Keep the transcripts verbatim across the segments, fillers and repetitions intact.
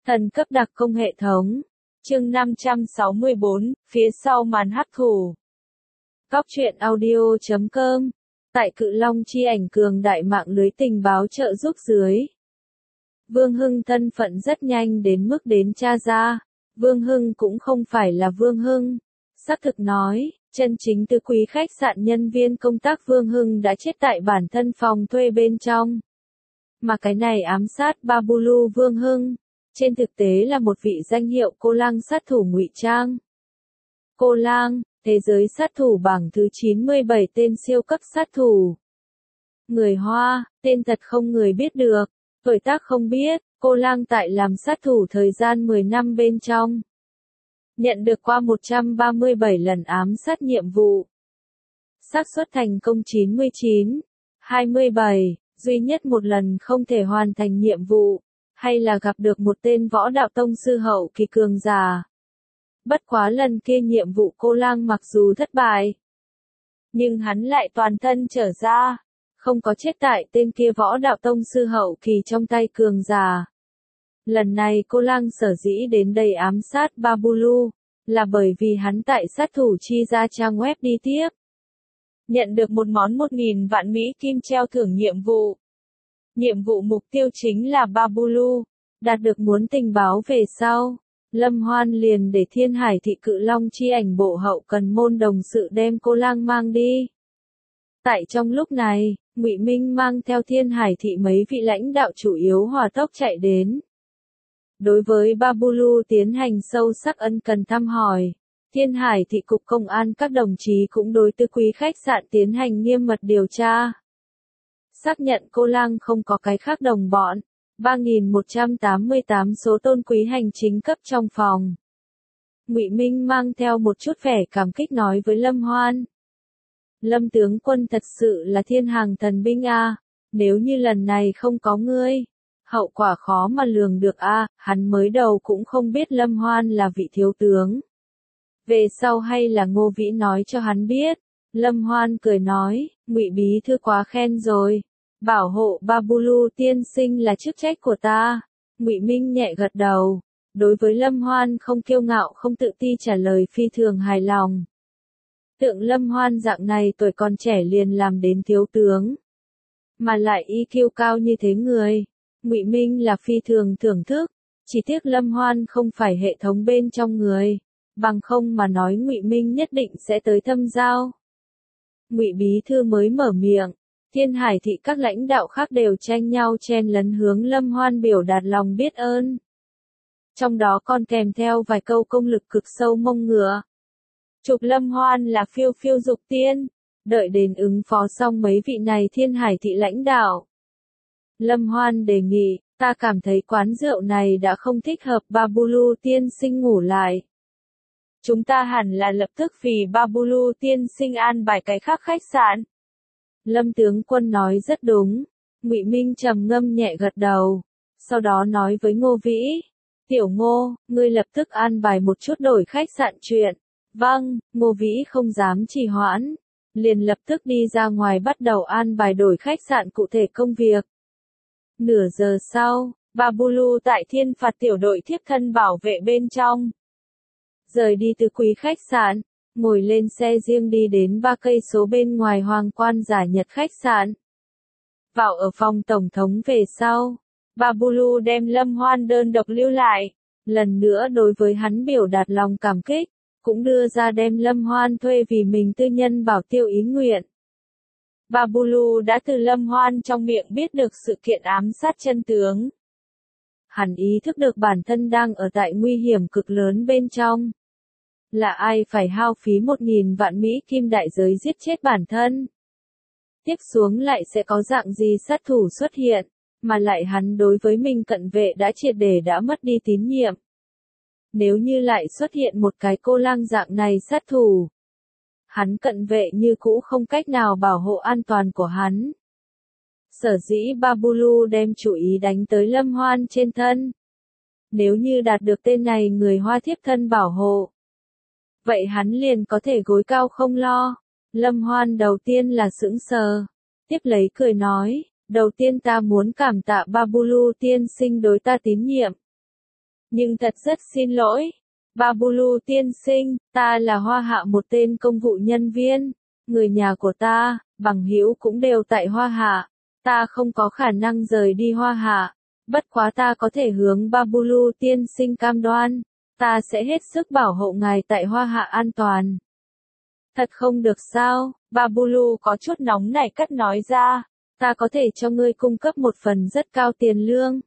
Thần cấp đặc công hệ thống. Chương năm trăm sáu mươi bốn, phía sau màn hắc thủ. Cóc truyện audio chấm com. Tại Cự Long chi ảnh cường đại mạng lưới tình báo trợ giúp dưới. Vương Hưng thân phận rất nhanh đến mức đến tra ra. Vương Hưng cũng không phải là Vương Hưng. Xác thực nói, chân chính tứ quý khách sạn nhân viên công tác Vương Hưng đã chết tại bản thân phòng thuê bên trong. Mà cái này ám sát Babulu Vương Hưng, trên thực tế là một vị danh hiệu cô lang sát thủ ngụy trang. Cô lang, thế giới sát thủ bảng thứ chín mươi bảy tên siêu cấp sát thủ. Người Hoa, tên thật không người biết được, tuổi tác không biết, cô lang tại làm sát thủ thời gian mười năm bên trong. Nhận được qua một trăm ba mươi bảy lần ám sát nhiệm vụ. Xác suất thành công chín mươi chín, hai mươi bảy, duy nhất một lần không thể hoàn thành nhiệm vụ, hay là gặp được một tên võ đạo tông sư hậu kỳ cường giả. Bất quá lần kia nhiệm vụ cô lang mặc dù thất bại, nhưng hắn lại toàn thân trở ra, không có chết tại tên kia võ đạo tông sư hậu kỳ trong tay cường giả. Lần này cô lang sở dĩ đến đây ám sát Babulu, là bởi vì hắn tại sát thủ chi ra trang web đi tiếp. Nhận được một món một nghìn vạn Mỹ Kim treo thưởng nhiệm vụ. Nhiệm vụ mục tiêu chính là Babulu, đạt được muốn tình báo về sau. Lâm Hoan liền để Thiên Hải thị Cự Long chi ảnh bộ hậu cần môn đồng sự đem cô lang mang đi. Tại trong lúc này, Ngụy Minh mang theo Thiên Hải thị mấy vị lãnh đạo chủ yếu hỏa tốc chạy đến. Đối với Babulu tiến hành sâu sắc ân cần thăm hỏi, Thiên Hải thị cục công an các đồng chí cũng đối tứ quý khách sạn tiến hành nghiêm mật điều tra. Xác nhận cô lang không có cái khác đồng bọn. ba nghìn một trăm tám mươi tám số tôn quý hành chính cấp trong phòng. Ngụy Minh mang theo một chút vẻ cảm kích nói với Lâm Hoan. Lâm tướng quân thật sự là thiên hàng thần binh a, nếu như lần này không có ngươi, hậu quả khó mà lường được a. Hắn mới đầu cũng không biết Lâm Hoan là vị thiếu tướng. Về sau hay là Ngô Vĩ nói cho hắn biết. Lâm Hoan cười nói, Ngụy bí thư quá khen rồi. Bảo hộ Babulu tiên sinh là chức trách của ta. Ngụy Minh nhẹ gật đầu. Đối với Lâm Hoan không kiêu ngạo không tự ti trả lời phi thường hài lòng. Tượng Lâm Hoan dạng này tuổi còn trẻ liền làm đến thiếu tướng. Mà lại i kiu cao như thế người. Ngụy Minh là phi thường thưởng thức. Chỉ tiếc Lâm Hoan không phải hệ thống bên trong người. Bằng không mà nói Ngụy Minh nhất định sẽ tới thâm giao. Ngụy bí thư mới mở miệng. Thiên Hải thị các lãnh đạo khác đều tranh nhau chen lấn hướng Lâm Hoan biểu đạt lòng biết ơn. Trong đó còn kèm theo vài câu công lực cực sâu mông ngựa. Chụp Lâm Hoan là phiêu phiêu dục tiên, đợi đến ứng phó xong mấy vị này Thiên Hải thị lãnh đạo. Lâm Hoan đề nghị, ta cảm thấy quán rượu này đã không thích hợp Babulu tiên sinh ngủ lại. Chúng ta hẳn là lập tức vì Babulu tiên sinh an bài cái khác khách sạn. Lâm tướng quân nói rất đúng. Ngụy Minh trầm ngâm nhẹ gật đầu. Sau đó nói với Ngô Vĩ. Tiểu Ngô, ngươi lập tức an bài một chút đổi khách sạn chuyện. Vâng, Ngô Vĩ không dám trì hoãn. Liền lập tức đi ra ngoài bắt đầu an bài đổi khách sạn cụ thể công việc. Nửa giờ sau, Babulu tại Thiên Phạt tiểu đội thiếp thân bảo vệ bên trong. Rời đi từ quý khách sạn. Ngồi lên xe riêng đi đến ba cây số bên ngoài Hoàng Quan Giả Nhật khách sạn. Vào ở phòng tổng thống về sau, Babulu đem Lâm Hoan đơn độc lưu lại, lần nữa đối với hắn biểu đạt lòng cảm kích, cũng đưa ra đem Lâm Hoan thuê vì mình tư nhân bảo tiêu ý nguyện. Babulu đã từ Lâm Hoan trong miệng biết được sự kiện ám sát chân tướng. Hắn ý thức được bản thân đang ở tại nguy hiểm cực lớn bên trong. Là ai phải hao phí một nghìn vạn Mỹ Kim đại giới giết chết bản thân? Tiếp xuống lại sẽ có dạng gì sát thủ xuất hiện, mà lại hắn đối với mình cận vệ đã triệt để đã mất đi tín nhiệm. Nếu như lại xuất hiện một cái cô lang dạng này sát thủ, hắn cận vệ như cũ không cách nào bảo hộ an toàn của hắn. Sở dĩ Babulu đem chủ ý đánh tới Lâm Hoan trên thân. Nếu như đạt được tên này người Hoa thiếp thân bảo hộ, vậy hắn liền có thể gối cao không lo. Lâm Hoan đầu tiên là sững sờ. Tiếp lấy cười nói, đầu tiên ta muốn cảm tạ Babulu tiên sinh đối ta tín nhiệm. Nhưng thật rất xin lỗi. Babulu tiên sinh, ta là Hoa Hạ một tên công vụ nhân viên. Người nhà của ta, bằng hữu cũng đều tại Hoa Hạ. Ta không có khả năng rời đi Hoa Hạ. Bất quá ta có thể hướng Babulu tiên sinh cam đoan. Ta sẽ hết sức bảo hộ ngài tại Hoa Hạ an toàn. Thật không được sao? Babulu có chút nóng nảy cất nói ra. Ta có thể cho ngươi cung cấp một phần rất cao tiền lương.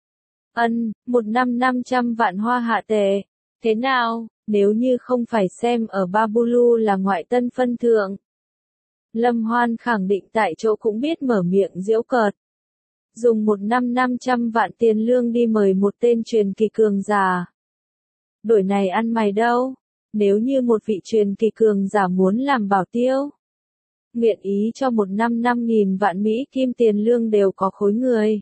Ân, một năm năm trăm vạn Hoa Hạ tệ. Thế nào, nếu như không phải xem ở Babulu là ngoại tân phân thượng. Lâm Hoan khẳng định tại chỗ cũng biết mở miệng giễu cợt. Dùng một năm năm trăm vạn tiền lương đi mời một tên truyền kỳ cường giả. Đổi này ăn mày đâu? Nếu như một vị truyền kỳ cường giả muốn làm bảo tiêu. Nguyện ý cho một năm năm nghìn vạn Mỹ kim tiền lương đều có khối người.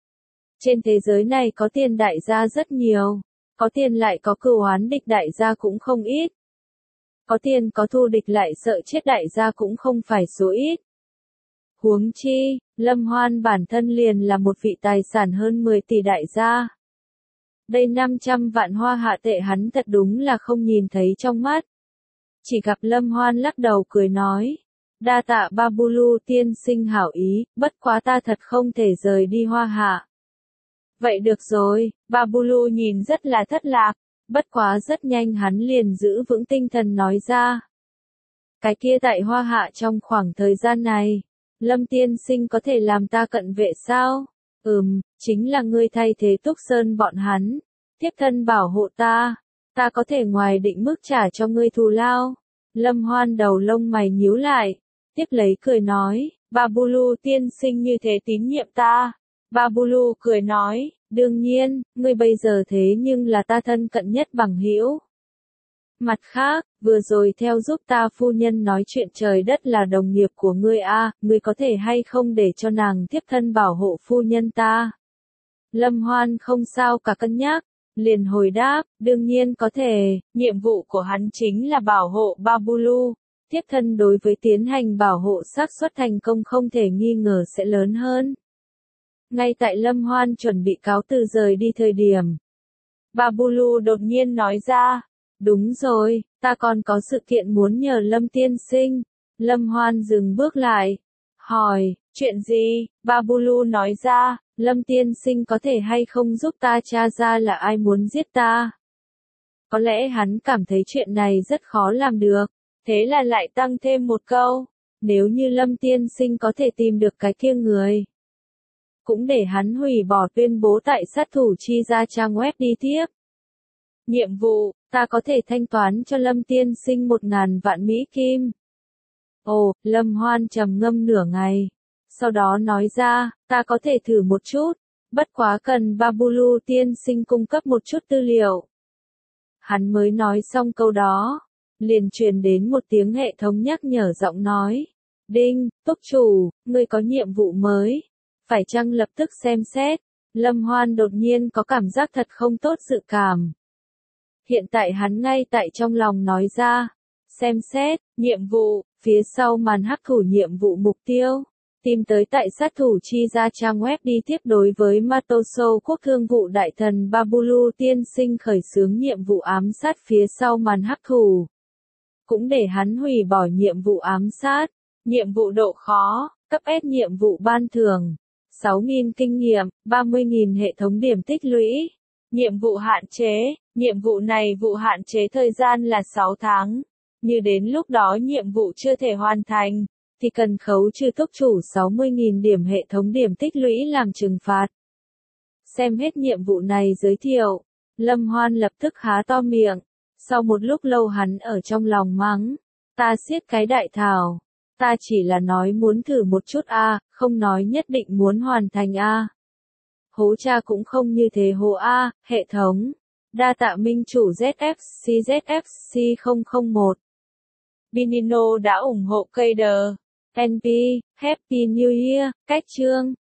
Trên thế giới này có tiền đại gia rất nhiều. Có tiền lại có cừu oán địch đại gia cũng không ít. Có tiền có thù địch lại sợ chết đại gia cũng không phải số ít. Huống chi, Lâm Hoan bản thân liền là một vị tài sản hơn mười tỷ đại gia. Đây năm trăm vạn Hoa Hạ tệ hắn thật đúng là không nhìn thấy trong mắt. Chỉ gặp Lâm Hoan lắc đầu cười nói. Đa tạ Babulu tiên sinh hảo ý, bất quá ta thật không thể rời đi Hoa Hạ. Vậy được rồi, Babulu nhìn rất là thất lạc, bất quá rất nhanh hắn liền giữ vững tinh thần nói ra. Cái kia tại Hoa Hạ trong khoảng thời gian này, Lâm tiên sinh có thể làm ta cận vệ sao? Ừm, chính là ngươi thay thế Túc Sơn bọn hắn, tiếp thân bảo hộ ta, ta có thể ngoài định mức trả cho ngươi thù lao. Lâm Hoan đầu lông mày nhíu lại, tiếp lấy cười nói, Babulu tiên sinh như thế tín nhiệm ta. Babulu cười nói, đương nhiên, ngươi bây giờ thế nhưng là ta thân cận nhất bằng hữu. Mặt khác, vừa rồi theo giúp ta phu nhân nói chuyện trời đất là đồng nghiệp của ngươi a, ngươi có thể hay không để cho nàng tiếp thân bảo hộ phu nhân ta? Lâm Hoan không sao cả cân nhắc, liền hồi đáp, đương nhiên có thể, nhiệm vụ của hắn chính là bảo hộ Babulu, tiếp thân đối với tiến hành bảo hộ xác suất thành công không thể nghi ngờ sẽ lớn hơn. Ngay tại Lâm Hoan chuẩn bị cáo từ rời đi thời điểm, Babulu đột nhiên nói ra, đúng rồi, ta còn có sự kiện muốn nhờ Lâm tiên sinh. Lâm Hoan dừng bước lại, hỏi, chuyện gì? Babulu nói ra, Lâm tiên sinh có thể hay không giúp ta tra ra là ai muốn giết ta? Có lẽ hắn cảm thấy chuyện này rất khó làm được, thế là lại tăng thêm một câu, nếu như Lâm tiên sinh có thể tìm được cái kia người. Cũng để hắn hủy bỏ tuyên bố tại sát thủ chi ra trang web đi tiếp. Nhiệm vụ, ta có thể thanh toán cho Lâm tiên sinh một ngàn vạn Mỹ Kim. Ồ, Lâm Hoan trầm ngâm nửa ngày. Sau đó nói ra, ta có thể thử một chút, bất quá cần Babulu tiên sinh cung cấp một chút tư liệu. Hắn mới nói xong câu đó, liền truyền đến một tiếng hệ thống nhắc nhở giọng nói. Đinh, túc chủ, ngươi có nhiệm vụ mới. Phải chăng lập tức xem xét? Lâm Hoan đột nhiên có cảm giác thật không tốt dự cảm. Hiện tại hắn ngay tại trong lòng nói ra. Xem xét, nhiệm vụ, phía sau màn hắc thủ nhiệm vụ mục tiêu. Tìm tới tại sát thủ chi ra trang web đi tiếp đối với Matoso quốc thương vụ đại thần Babulu tiên sinh khởi xướng nhiệm vụ ám sát phía sau màn hắc thủ. Cũng để hắn hủy bỏ nhiệm vụ ám sát. Nhiệm vụ độ khó, cấp S nhiệm vụ ban thưởng. sáu nghìn kinh nghiệm, ba mươi nghìn hệ thống điểm tích lũy. Nhiệm vụ hạn chế, nhiệm vụ này vụ hạn chế thời gian là sáu tháng. Như đến lúc đó nhiệm vụ chưa thể hoàn thành, thì cần khấu trừ túc chủ sáu mươi nghìn điểm hệ thống điểm tích lũy làm trừng phạt. Xem hết nhiệm vụ này giới thiệu, Lâm Hoan lập tức há to miệng. Sau một lúc lâu hắn ở trong lòng mắng, ta siết cái đại thảo. Ta chỉ là nói muốn thử một chút a, không nói nhất định muốn hoàn thành a. Hố cha cũng không như thế hố a, hệ thống. Đa tạ minh chủ Z F C Z F C không không một. Binino đã ủng hộ cây đờ. en pê, Happy New Year, cách chương.